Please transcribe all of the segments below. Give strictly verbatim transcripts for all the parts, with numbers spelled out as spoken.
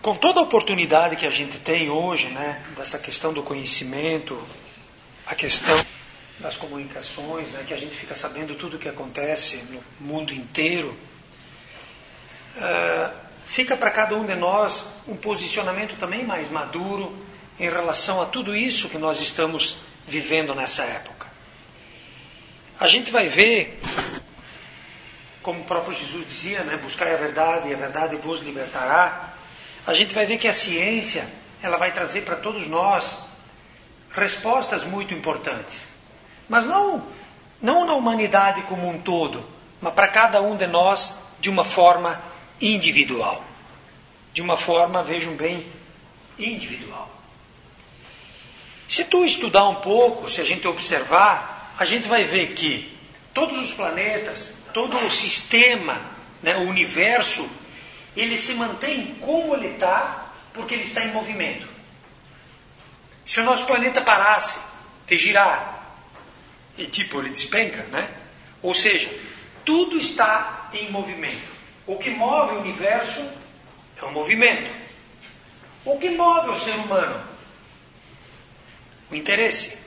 com toda a oportunidade que a gente tem hoje, né, dessa questão do conhecimento, a questão das comunicações, né, que a gente fica sabendo tudo o que acontece no mundo inteiro, uh, fica para cada um de nós um posicionamento também mais maduro em relação a tudo isso que nós estamos vivendo nessa época. A gente vai ver, como o próprio Jesus dizia, né, buscai a verdade e a verdade vos libertará. A gente vai ver que a ciência, ela vai trazer para todos nós respostas muito importantes. Mas não, não na humanidade como um todo, mas para cada um de nós de uma forma individual. De uma forma, vejam bem, individual. Se tu estudar um pouco, se a gente observar, a gente vai ver que todos os planetas, todo o sistema, né, o universo, ele se mantém como ele está, porque ele está em movimento. Se o nosso planeta parasse de girar, e tipo, ele despenca, né? Ou seja, tudo está em movimento. O que move o universo é o movimento. O que move o ser humano? O interesse.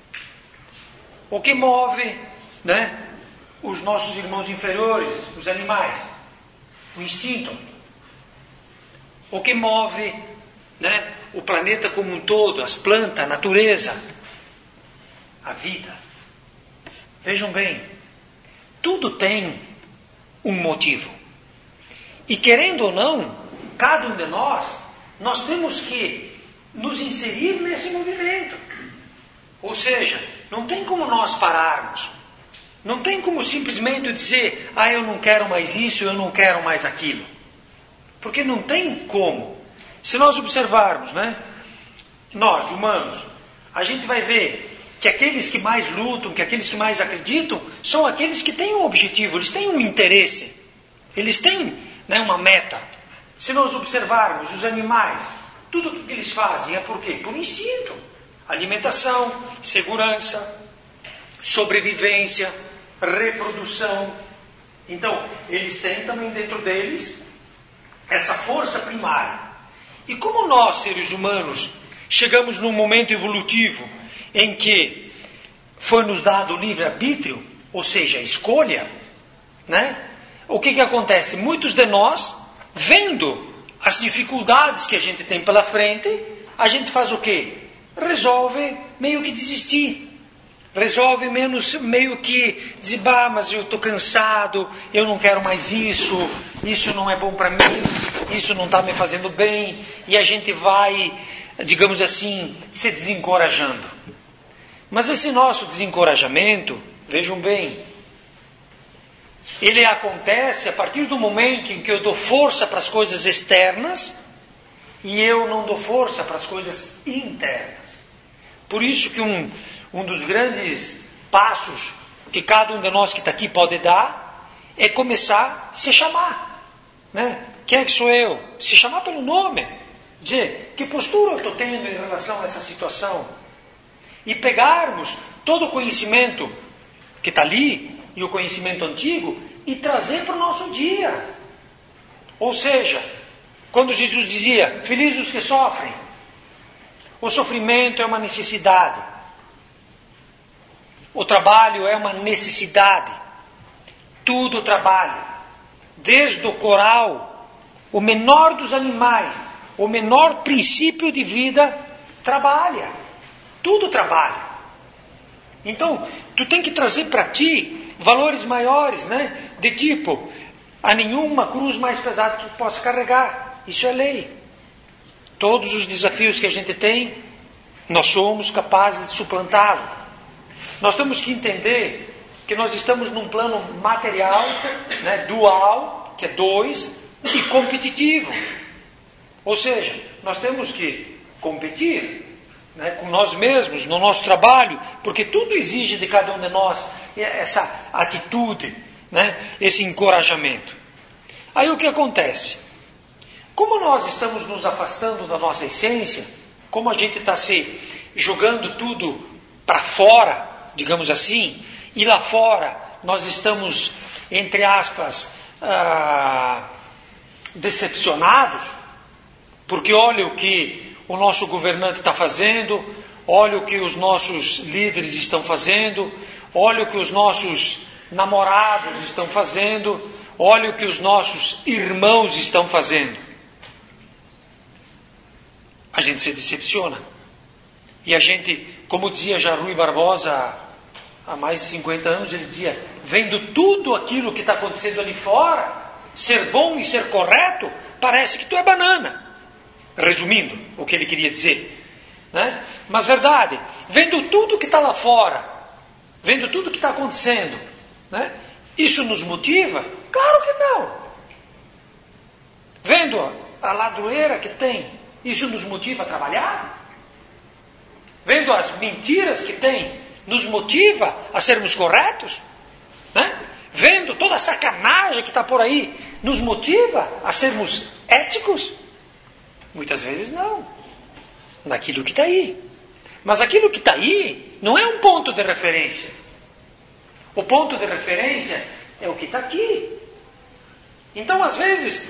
O que move, né, os nossos irmãos inferiores, os animais? O instinto. O que move, né, o planeta como um todo, as plantas, a natureza? A vida. Vejam bem, tudo tem um motivo. E querendo ou não, cada um de nós, nós temos que nos inserir nesse movimento. Ou seja, não tem como nós pararmos. Não tem como simplesmente dizer, ah, eu não quero mais isso, eu não quero mais aquilo. Porque não tem como. Se nós observarmos, né, nós, humanos, a gente vai ver que aqueles que mais lutam, que aqueles que mais acreditam, são aqueles que têm um objetivo, eles têm um interesse. Eles têm, né, uma meta. Se nós observarmos os animais, tudo o que eles fazem é por quê? Por instinto. Alimentação, segurança, sobrevivência, reprodução. Então, eles têm também dentro deles essa força primária. E como nós, seres humanos, chegamos num momento evolutivo em que foi nos dado o livre-arbítrio, ou seja, a escolha, né? O que que acontece? Muitos de nós, vendo as dificuldades que a gente tem pela frente, a gente faz o quê? Resolve meio que desistir. Resolve menos, meio que dizer, bah, mas eu estou cansado, eu não quero mais isso, isso não é bom para mim, isso não está me fazendo bem, e a gente vai, digamos assim, se desencorajando. Mas esse nosso desencorajamento, vejam bem, ele acontece a partir do momento em que eu dou força para as coisas externas e eu não dou força para as coisas internas. Por isso que um... Um dos grandes passos que cada um de nós que está aqui pode dar é começar a se chamar. Né? Quem é que sou eu? Se chamar pelo nome. Dizer, que postura eu estou tendo em relação a essa situação? E pegarmos todo o conhecimento que está ali, e o conhecimento antigo, e trazer para o nosso dia. Ou seja, quando Jesus dizia, felizes os que sofrem, o sofrimento é uma necessidade. O trabalho é uma necessidade. Tudo trabalha. Desde o coral, o menor dos animais, o menor princípio de vida, trabalha. Tudo trabalha. Então, tu tem que trazer para ti valores maiores, né? De tipo, há nenhuma cruz mais pesada que tu possa carregar. Isso é lei. Todos os desafios que a gente tem, nós somos capazes de suplantá-lo. Nós temos que entender que nós estamos num plano material, né, dual, que é dois, e competitivo. Ou seja, nós temos que competir, né, com nós mesmos, no nosso trabalho, porque tudo exige de cada um de nós essa atitude, né, esse encorajamento. Aí o que acontece? Como nós estamos nos afastando da nossa essência, como a gente está se jogando tudo para fora, digamos assim, e lá fora nós estamos, entre aspas, ah, decepcionados, Porque olha o que o nosso governante está fazendo, olha o que os nossos líderes estão fazendo, olha o que os nossos namorados estão fazendo, olha o que os nossos irmãos estão fazendo. A gente se decepciona. E a gente, como dizia Jair Barbosa há mais de cinquenta anos, ele dizia, vendo tudo aquilo que está acontecendo ali fora, ser bom e ser correto, parece que tu é banana. Resumindo o que ele queria dizer. Né? Mas verdade, vendo tudo que está lá fora, vendo tudo que está acontecendo, né? Isso nos motiva? Claro que não. Vendo a ladroeira que tem, isso nos motiva a trabalhar? Vendo as mentiras que tem, nos motiva a sermos corretos? Né? Vendo toda a sacanagem que está por aí, nos motiva a sermos éticos? Muitas vezes não. Naquilo que está aí. Mas aquilo que está aí não é um ponto de referência. O ponto de referência é o que está aqui. Então, às vezes,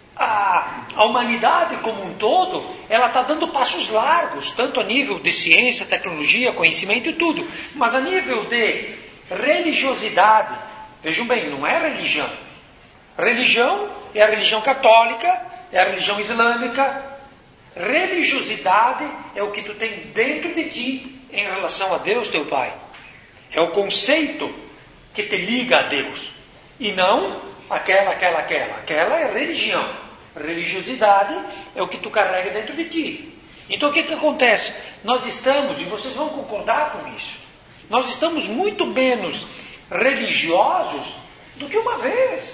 a, a humanidade como um todo, ela está dando passos largos, tanto a nível de ciência, tecnologia, conhecimento e tudo, mas a nível de religiosidade, vejam bem, não é religião. Religião é a religião católica, é a religião islâmica. Religiosidade é o que tu tem dentro de ti em relação a Deus, teu Pai. É o conceito que te liga a Deus. E não aquela, aquela, aquela. Aquela é religião. Religiosidade é o que tu carrega dentro de ti. Então o que, que acontece? Nós estamos, e vocês vão concordar com isso, nós estamos muito menos religiosos do que uma vez.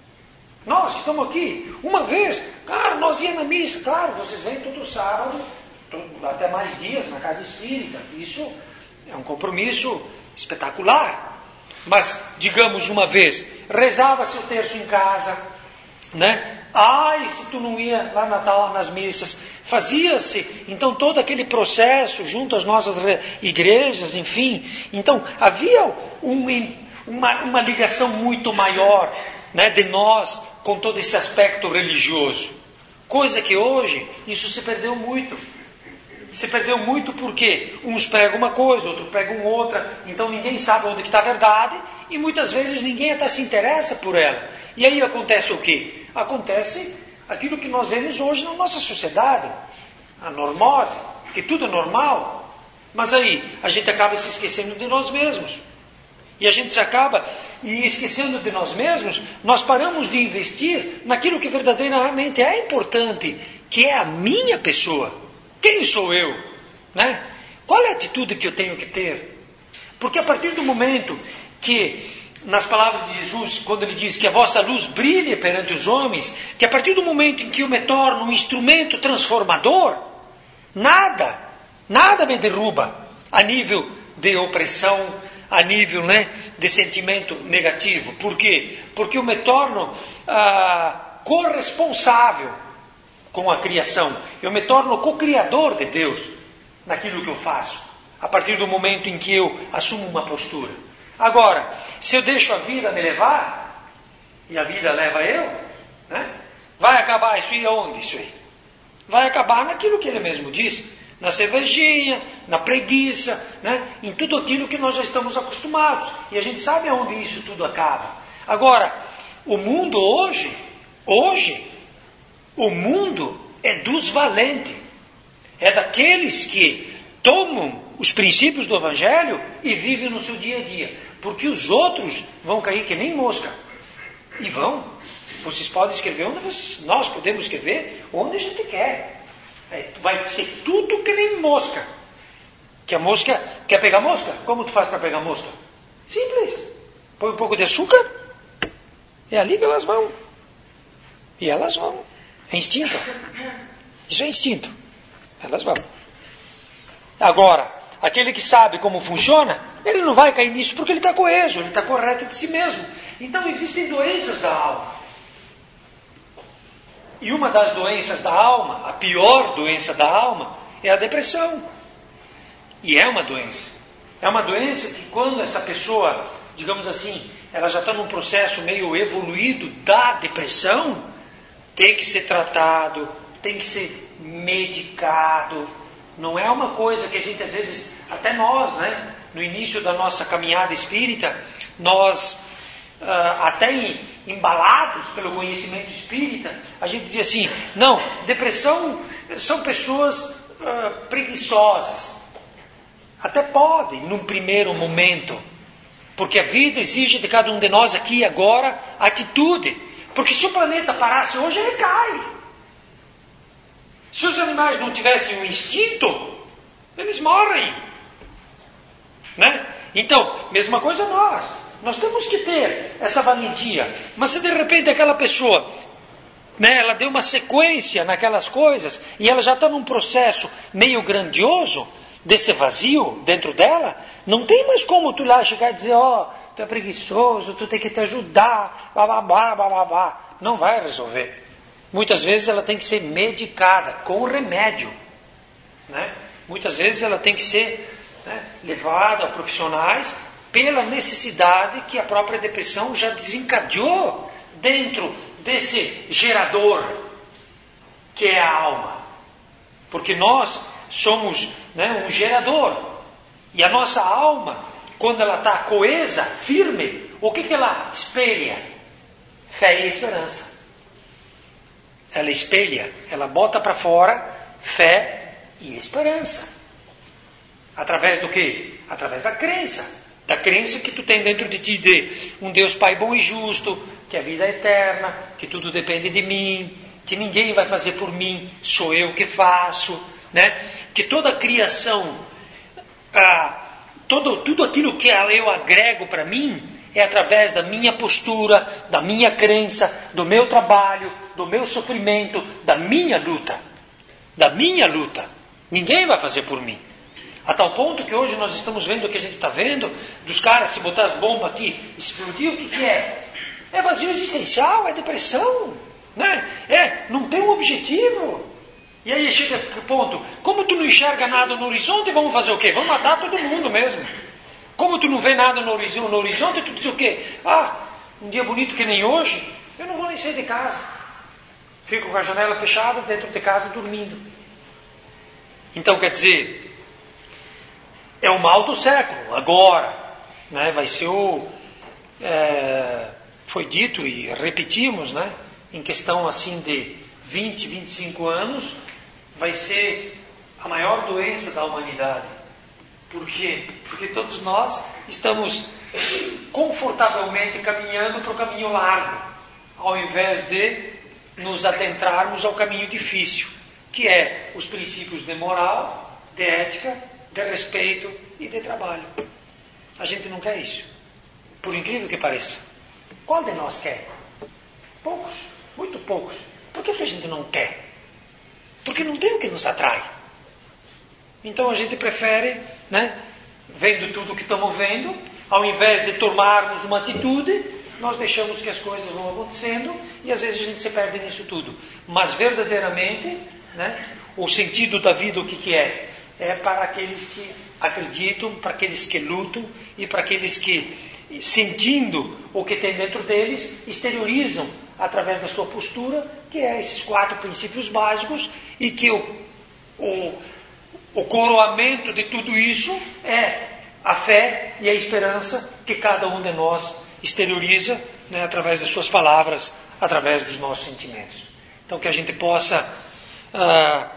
Nós estamos aqui, uma vez, claro, nós íamos na missa, claro, vocês vêm todo sábado, todo, até mais dias na casa espírita, isso é um compromisso espetacular. Mas, digamos uma vez, rezava-se o terço em casa, né? Ai, se tu não ia lá Natal, nas missas, fazia-se, então, todo aquele processo junto às nossas igrejas, enfim. Então, havia um, uma, uma ligação muito maior, né, de nós com todo esse aspecto religioso. Coisa que hoje, isso se perdeu muito. Se perdeu muito porque uns pregam uma coisa, outros pregam outra, então ninguém sabe onde está a verdade e muitas vezes ninguém até se interessa por ela. E aí acontece o quê? Acontece aquilo que nós vemos hoje na nossa sociedade, a normose, que tudo é normal, mas aí a gente acaba se esquecendo de nós mesmos. E a gente se acaba e esquecendo de nós mesmos, nós paramos de investir naquilo que verdadeiramente é importante, que é a minha pessoa. Quem sou eu? Né? Qual é a atitude que eu tenho que ter? Porque a partir do momento que, nas palavras de Jesus, quando ele diz que a vossa luz brilhe perante os homens, que a partir do momento em que eu me torno um instrumento transformador, nada, nada me derruba a nível de opressão, a nível, né, de sentimento negativo. Por quê? Porque eu me torno ah, corresponsável com a criação. Eu me torno co-criador de Deus naquilo que eu faço, a partir do momento em que eu assumo uma postura. Agora, se eu deixo a vida me levar, e a vida leva eu, né, vai acabar isso aí aonde isso aí? Vai acabar naquilo que ele mesmo disse, na cervejinha, na preguiça, né? Em tudo aquilo que nós já estamos acostumados. E a gente sabe aonde isso tudo acaba. Agora, o mundo hoje, hoje, o mundo é dos valentes. É daqueles que tomam os princípios do Evangelho e vivem no seu dia a dia. Porque os outros vão cair que nem mosca. E vão. Vocês podem escrever onde vocês, nós podemos escrever onde a gente quer. Vai ser tudo que nem mosca. Que a mosca, quer pegar mosca? Como tu faz para pegar mosca? Simples. Põe um pouco de açúcar, é ali que elas vão. E elas vão. É instinto. Isso é instinto. Elas vão. Agora, aquele que sabe como funciona, ele não vai cair nisso porque ele está coeso, ele está correto de si mesmo. Então existem doenças da alma. E uma das doenças da alma, a pior doença da alma, é a depressão. E é uma doença. É uma doença que quando essa pessoa, digamos assim, ela já está num processo meio evoluído da depressão, tem que ser tratado, tem que ser medicado. Não é uma coisa que a gente, às vezes, até nós, né, no início da nossa caminhada espírita, nós, uh, até em, embalados pelo conhecimento espírita, a gente dizia assim, não, depressão são pessoas uh, preguiçosas. Até podem, num primeiro momento, porque a vida exige de cada um de nós aqui e agora atitude. Porque se o planeta parasse hoje, ele cai. Se os animais não tivessem um instinto, eles morrem. Né? Então, mesma coisa nós. Nós temos que ter essa valentia. Mas se de repente aquela pessoa, né, ela deu uma sequência naquelas coisas e ela já está num processo meio grandioso desse vazio dentro dela, não tem mais como tu lá chegar e dizer, ó, oh, tu é preguiçoso, tu tem que te ajudar, bababá, bababá. Não vai resolver. Muitas vezes ela tem que ser medicada com remédio. Né? Muitas vezes ela tem que ser, né, levada a profissionais pela necessidade que a própria depressão já desencadeou dentro desse gerador que é a alma. Porque nós somos, né, um gerador. E a nossa alma, quando ela está coesa, firme, o que, que ela espelha? Fé e esperança. Ela espelha, ela bota para fora fé e esperança. Através do quê? Através da crença. Da crença que tu tem dentro de ti de um Deus Pai bom e justo, que a vida é eterna, que tudo depende de mim, que ninguém vai fazer por mim, sou eu que faço, né? Que toda a criação, ah, todo, tudo aquilo que eu agrego para mim é através da minha postura, da minha crença, do meu trabalho, do meu sofrimento, da minha luta. Da minha luta. Ninguém vai fazer por mim. A tal ponto que hoje nós estamos vendo o que a gente está vendo, dos caras se botar as bombas aqui, explodir, o que, que é? É vazio existencial, é depressão, né? É, não tem um objetivo. E aí chega o ponto, como tu não enxerga nada no horizonte, vamos fazer o quê? Vamos matar todo mundo mesmo. Como tu não vê nada no horizonte, no horizonte tu diz o quê? Ah, um dia bonito que nem hoje, eu não vou nem sair de casa. Fico com a janela fechada dentro de casa dormindo. Então quer dizer, é o mal do século, agora, né? Vai ser o... É, foi dito e repetimos, né? Em questão assim de vinte, vinte e cinco anos, vai ser a maior doença da humanidade. Por quê? Porque todos nós estamos confortavelmente caminhando para o caminho largo, ao invés de nos adentrarmos ao caminho difícil, que é os princípios de moral, de ética, de respeito e de trabalho. A gente não quer isso, por incrível que pareça. Qual de nós quer? Poucos, muito poucos. Por que a gente não quer? Porque não tem o que nos atrai. Então a gente prefere, né, vendo tudo o que estamos vendo, ao invés de tomarmos uma atitude, nós deixamos que as coisas vão acontecendo e às vezes a gente se perde nisso tudo. Mas verdadeiramente, né, o sentido da vida, o que, que é? É para aqueles que acreditam, para aqueles que lutam e para aqueles que, sentindo o que tem dentro deles, exteriorizam através da sua postura, que é esses quatro princípios básicos, e que o, o, o coroamento de tudo isso é a fé e a esperança que cada um de nós exterioriza, né, através das suas palavras, através dos nossos sentimentos. Então que a gente possa ah,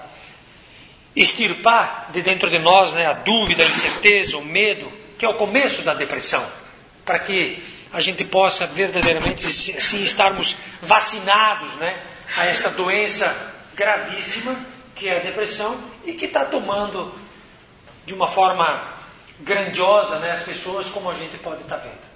extirpar de dentro de nós, né, a dúvida, a incerteza, o medo, que é o começo da depressão, para que a gente possa verdadeiramente assim estarmos vacinados, né, a essa doença gravíssima que é a depressão e que está tomando de uma forma grandiosa, né, as pessoas, como a gente pode estar vendo.